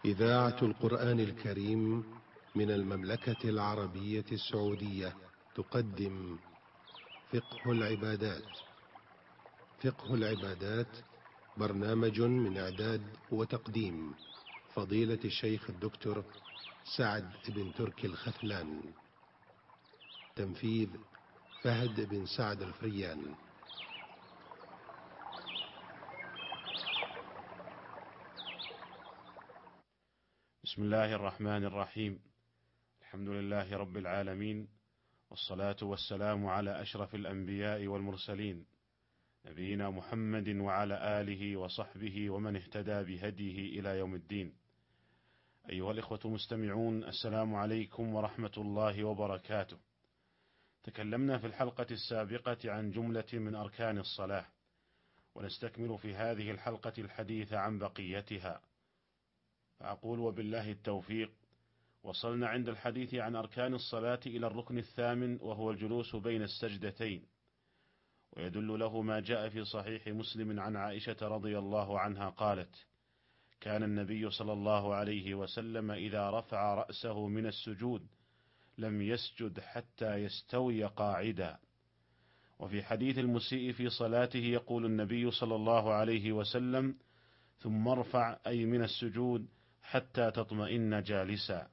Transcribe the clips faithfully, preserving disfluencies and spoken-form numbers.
إذاعة القرآن الكريم من المملكة العربية السعودية تقدم فقه العبادات. فقه العبادات برنامج من إعداد وتقديم فضيلة الشيخ الدكتور سعد بن تركي الخثلان. تنفيذ فهد بن سعد الفريان. بسم الله الرحمن الرحيم. الحمد لله رب العالمين، والصلاة والسلام على أشرف الأنبياء والمرسلين، نبينا محمد وعلى آله وصحبه ومن اهتدى بهديه إلى يوم الدين. أيها الإخوة المستمعون، السلام عليكم ورحمة الله وبركاته. تكلمنا في الحلقة السابقة عن جملة من أركان الصلاة، ونستكمل في هذه الحلقة الحديث عن بقيتها. فأقول وبالله التوفيق. وصلنا عند الحديث عن أركان الصلاة إلى الركن الثامن، وهو الجلوس بين السجدتين، ويدل له ما جاء في صحيح مسلم عن عائشة رضي الله عنها قالت: كان النبي صلى الله عليه وسلم إذا رفع رأسه من السجود لم يسجد حتى يستوي قاعدا. وفي حديث المسيء في صلاته يقول النبي صلى الله عليه وسلم: ثم ارفع، أي من السجود، حتى تطمئن جالسا.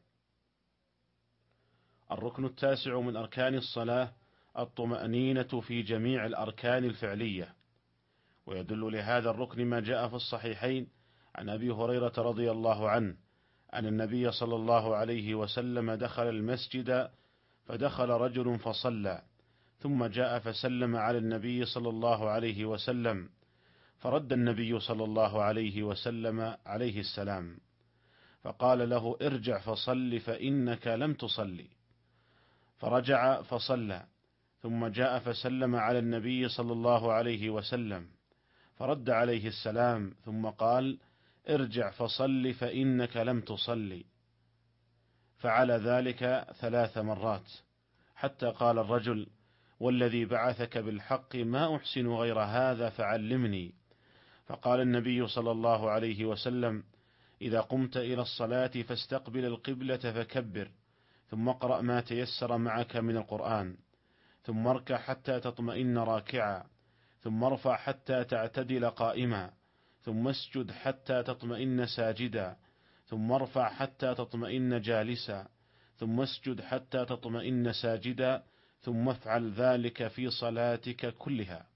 الركن التاسع من أركان الصلاة الطمأنينة في جميع الأركان الفعلية، ويدل لهذا الركن ما جاء في الصحيحين عن أبي هريرة رضي الله عنه أن النبي صلى الله عليه وسلم دخل المسجد فدخل رجل فصلى، ثم جاء فسلم على النبي صلى الله عليه وسلم، فرد النبي صلى الله عليه وسلم عليه السلام، فقال له: ارجع فصل فإنك لم تصلي. فرجع فصلى، ثم جاء فسلم على النبي صلى الله عليه وسلم، فرد عليه السلام، ثم قال: ارجع فصل فإنك لم تصلي. فعل ذلك ثلاث مرات، حتى قال الرجل: والذي بعثك بالحق ما أحسن غير هذا فعلمني. فقال النبي صلى الله عليه وسلم: إذا قمت إلى الصلاة فاستقبل القبلة فكبر، ثم اقرأ ما تيسر معك من القرآن، ثم اركع حتى تطمئن راكعا، ثم ارفع حتى تعتدل قائما، ثم اسجد حتى تطمئن ساجدا، ثم ارفع حتى تطمئن جالسا، ثم اسجد حتى تطمئن ساجدا، ثم افعل ذلك في صلاتك كلها.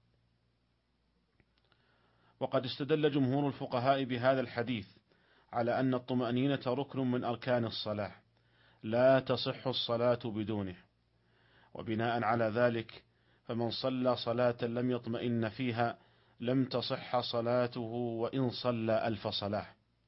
وقد استدل جمهور الفقهاء بهذا الحديث على أن الطمأنينة ركن من أركان الصلاة، لا تصح الصلاة بدونه. وبناء على ذلك فمن صلى صلاة لم يطمئن فيها لم تصح صلاته وإن صلى ألف صلاة.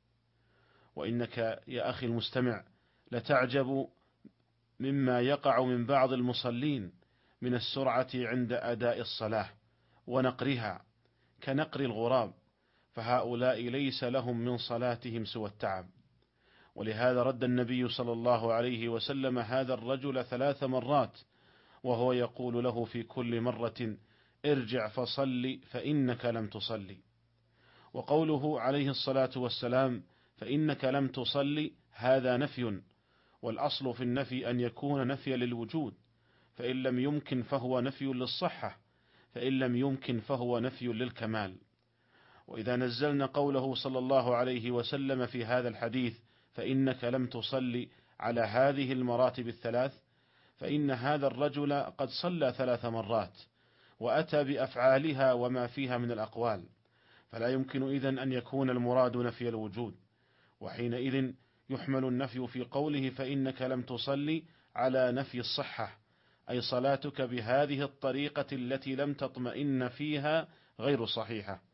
وإنك يا أخي المستمع لتعجب مما يقع من بعض المصلين من السرعة عند أداء الصلاة ونقرها كنقر الغراب، فهؤلاء ليس لهم من صلاتهم سوى التعب. ولهذا رد النبي صلى الله عليه وسلم هذا الرجل ثلاث مرات، وهو يقول له في كل مرة: ارجع فصل فإنك لم تصلي. وقوله عليه الصلاة والسلام: فإنك لم تصلي، هذا نفي، والأصل في النفي أن يكون نفيا للوجود، فإن لم يمكن فهو نفي للصحة، فإن لم يمكن فهو نفي للكمال. وإذا نزلنا قوله صلى الله عليه وسلم في هذا الحديث: فإنك لم تصلي، على هذه المراتب الثلاث، فإن هذا الرجل قد صلى ثلاث مرات وأتى بأفعالها وما فيها من الأقوال، فلا يمكن إذن أن يكون المراد نفي الوجود، وحينئذ يحمل النفي في قوله فإنك لم تصلي على نفي الصحة، أي صلاتك بهذه الطريقة التي لم تطمئن فيها غير صحيحة.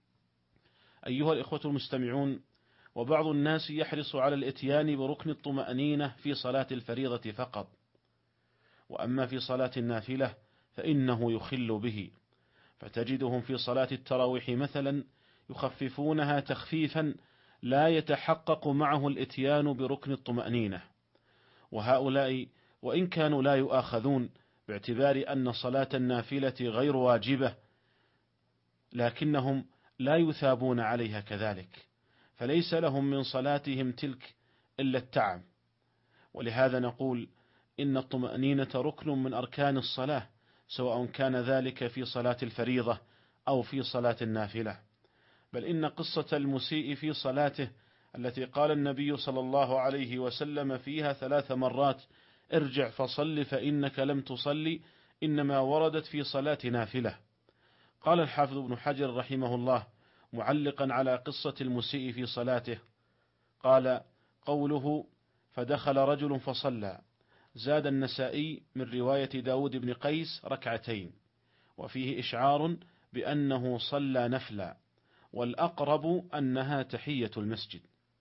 أيها الإخوة المستمعون، وبعض الناس يحرص على الإتيان بركن الطمأنينة في صلاة الفريضة فقط، وأما في صلاة النافلة فإنه يخل به، فتجدهم في صلاة التراويح مثلا يخففونها تخفيفا لا يتحقق معه الإتيان بركن الطمأنينة. وهؤلاء وإن كانوا لا يؤاخذون باعتبار أن صلاة النافلة غير واجبة، لكنهم لا يثابون عليها كذلك، فليس لهم من صلاتهم تلك إلا التعب. ولهذا نقول إن الطمأنينة ركن من أركان الصلاة، سواء كان ذلك في صلاة الفريضة أو في صلاة النافلة. بل إن قصة المسيء في صلاته التي قال النبي صلى الله عليه وسلم فيها ثلاث مرات ارجع فصل فإنك لم تصلي، إنما وردت في صلاة نافلة. قال الحافظ ابن حجر رحمه الله معلقا على قصة المسيء في صلاته، قال: قوله فدخل رجل فصلى، زاد النسائي من رواية داود بن قيس ركعتين، وفيه إشعار بأنه صلى نفلا، والأقرب أنها تحية المسجد.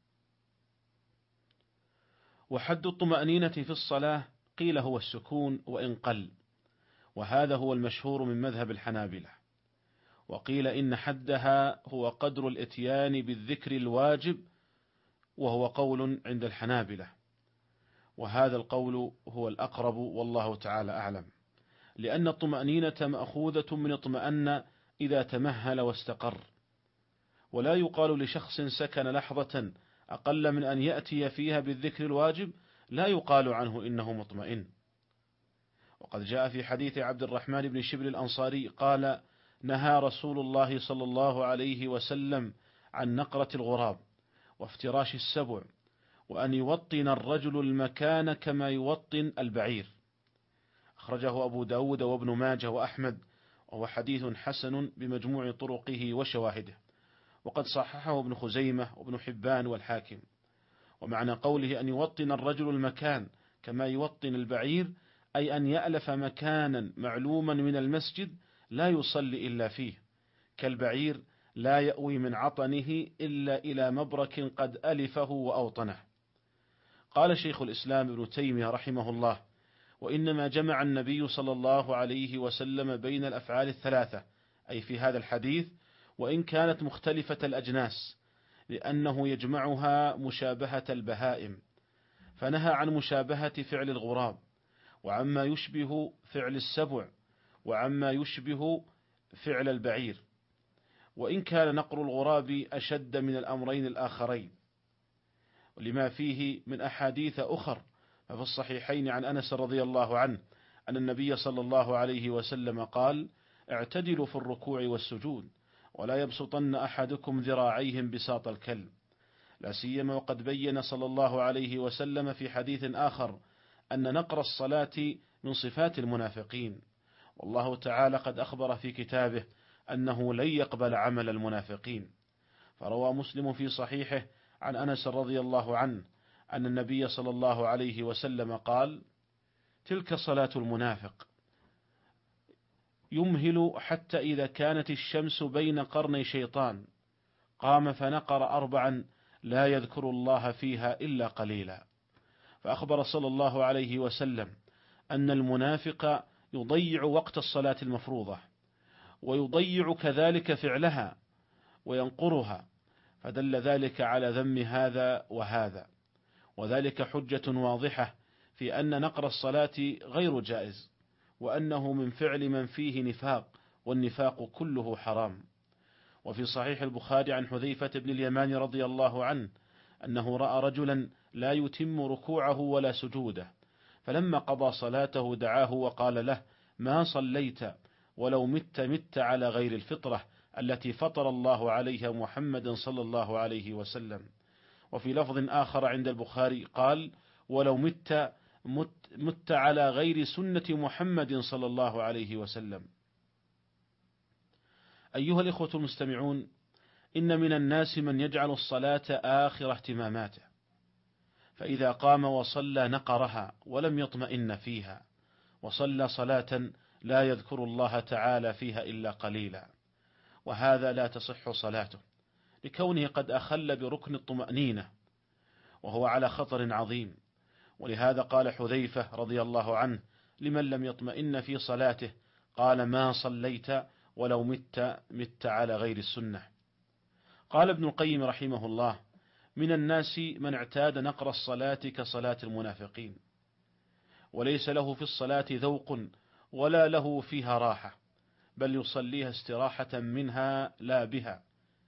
وحد الطمأنينة في الصلاة قيل هو السكون وإن قل، وهذا هو المشهور من مذهب الحنابلة. وقيل إن حدها هو قدر الإتيان بالذكر الواجب، وهو قول عند الحنابلة، وهذا القول هو الأقرب والله تعالى أعلم، لأن الطمأنينة مأخوذة من اطمأن إذا تمهل واستقر، ولا يقال لشخص سكن لحظة أقل من أن يأتي فيها بالذكر الواجب لا يقال عنه إنه مطمئن. وقد جاء في حديث عبد الرحمن بن شبل الأنصاري قال: نهى رسول الله صلى الله عليه وسلم عن نقرة الغراب وافتراش السبع، وأن يوطن الرجل المكان كما يوطن البعير. أخرجه أبو داود وابن ماجه وأحمد، وهو حديث حسن بمجموع طرقه وشواهده، وقد صححه ابن خزيمة وابن حبان والحاكم. ومعنى قوله أن يوطن الرجل المكان كما يوطن البعير، أي أن يألف مكانا معلوما من المسجد لا يصلي إلا فيه، كالبعير لا يأوي من عطنه إلا إلى مبرك قد ألفه وأوطنه. قال شيخ الإسلام ابن تيمية رحمه الله: وإنما جمع النبي صلى الله عليه وسلم بين الأفعال الثلاثة، أي في هذا الحديث، وإن كانت مختلفة الأجناس، لأنه يجمعها مشابهة البهائم، فنهى عن مشابهة فعل الغراب، وعما يشبه فعل السبع، وعما يشبه فعل البعير، وإن كان نقر الغراب أشد من الأمرين الآخرين، لما فيه من أحاديث أخر. ففي الصحيحين عن أنس رضي الله عنه أن النبي صلى الله عليه وسلم قال: اعتدلوا في الركوع والسجود، ولا يبسطن أحدكم ذراعيهم بساط الكلب، لا سيما وقد بين صلى الله عليه وسلم في حديث آخر أن نقر الصلاة من صفات المنافقين، والله تعالى قد أخبر في كتابه أنه لن يقبل عمل المنافقين. فروى مسلم في صحيحه عن أنس رضي الله عنه أن النبي صلى الله عليه وسلم قال: تلك صلاة المنافق، يمهل حتى إذا كانت الشمس بين قرني شيطان قام فنقر أربعا لا يذكر الله فيها إلا قليلا. فأخبر صلى الله عليه وسلم أن المنافق يضيع وقت الصلاة المفروضة، ويضيع كذلك فعلها وينقرها، فدل ذلك على ذم هذا وهذا، وذلك حجة واضحة في أن نقر الصلاة غير جائز، وأنه من فعل من فيه نفاق، والنفاق كله حرام. وفي صحيح البخاري عن حذيفة بن اليمان رضي الله عنه أنه رأى رجلا لا يتم ركوعه ولا سجوده، فلما قضى صلاته دعاه وقال له: ما صليت، ولو مت مت على غير الفطرة التي فطر الله عليها محمد صلى الله عليه وسلم. وفي لفظ آخر عند البخاري قال: ولو مت مت, مت على غير سنة محمد صلى الله عليه وسلم. أيها الإخوة المستمعون، إن من الناس من يجعل الصلاة آخر اهتماماته، فإذا قام وصلى نقرها ولم يطمئن فيها، وصلى صلاة لا يذكر الله تعالى فيها إلا قليلا، وهذا لا تصح صلاته، لكونه قد أخل بركن الطمأنينة، وهو على خطر عظيم. ولهذا قال حذيفة رضي الله عنه لمن لم يطمئن في صلاته، قال: ما صليت ولو مت مت على غير السنة. قال ابن القيم رحمه الله: من الناس من اعتاد نقر الصلاة كصلاة المنافقين، وليس له في الصلاة ذوق ولا له فيها راحة، بل يصليها استراحة منها لا بها،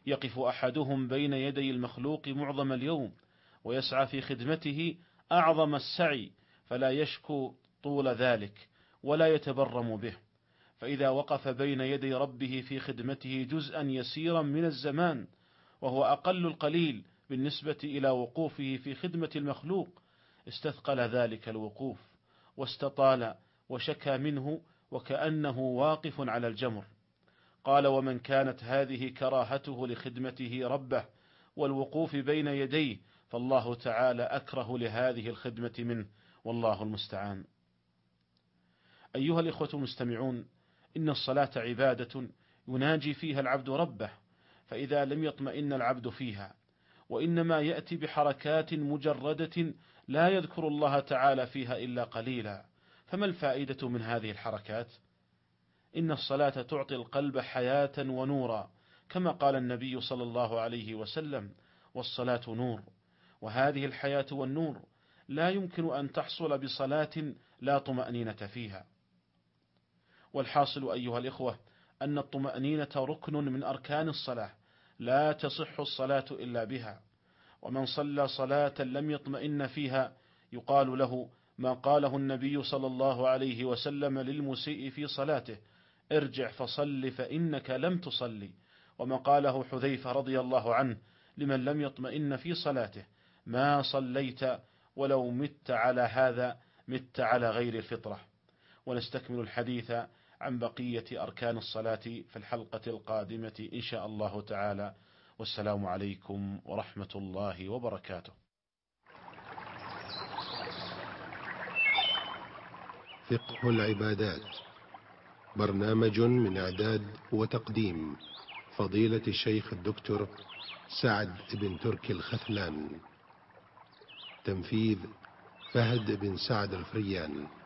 يقف أحدهم بين يدي المخلوق معظم اليوم ويسعى في خدمته أعظم السعي، فلا يشكو طول ذلك ولا يتبرم به، فإذا وقف بين يدي ربه في خدمته جزءا يسيرا من الزمان، وهو أقل القليل بالنسبة إلى وقوفه في خدمة المخلوق، استثقل ذلك الوقوف واستطال وشكى منه وكأنه واقف على الجمر. قال: ومن كانت هذه كراهته لخدمته ربه والوقوف بين يديه، فالله تعالى أكره لهذه الخدمة منه، والله المستعان. أيها الإخوة المستمعون، إن الصلاة عبادة يناجي فيها العبد ربه، فإذا لم يطمئن العبد فيها وإنما يأتي بحركات مجردة لا يذكر الله تعالى فيها إلا قليلا، فما الفائدة من هذه الحركات؟ إن الصلاة تعطي القلب حياة ونورا، كما قال النبي صلى الله عليه وسلم: والصلاة نور. وهذه الحياة والنور لا يمكن أن تحصل بصلاة لا طمأنينة فيها. والحاصل أيها الإخوة أن الطمأنينة ركن من أركان الصلاة، لا تصح الصلاة إلا بها، ومن صلى صلاة لم يطمئن فيها يقال له ما قاله النبي صلى الله عليه وسلم للمسيء في صلاته: ارجع فصل فإنك لم تصلي. وما قاله حذيفة رضي الله عنه لمن لم يطمئن في صلاته: ما صليت ولو مت على هذا مت على غير الفطرة. ونستكمل الحديث عن بقية أركان الصلاة في الحلقة القادمة إن شاء الله تعالى، والسلام عليكم ورحمة الله وبركاته. فقه العبادات، برنامج من إعداد وتقديم فضيلة الشيخ الدكتور سعد بن تركي الخثلان، تنفيذ فهد بن سعد الفريان.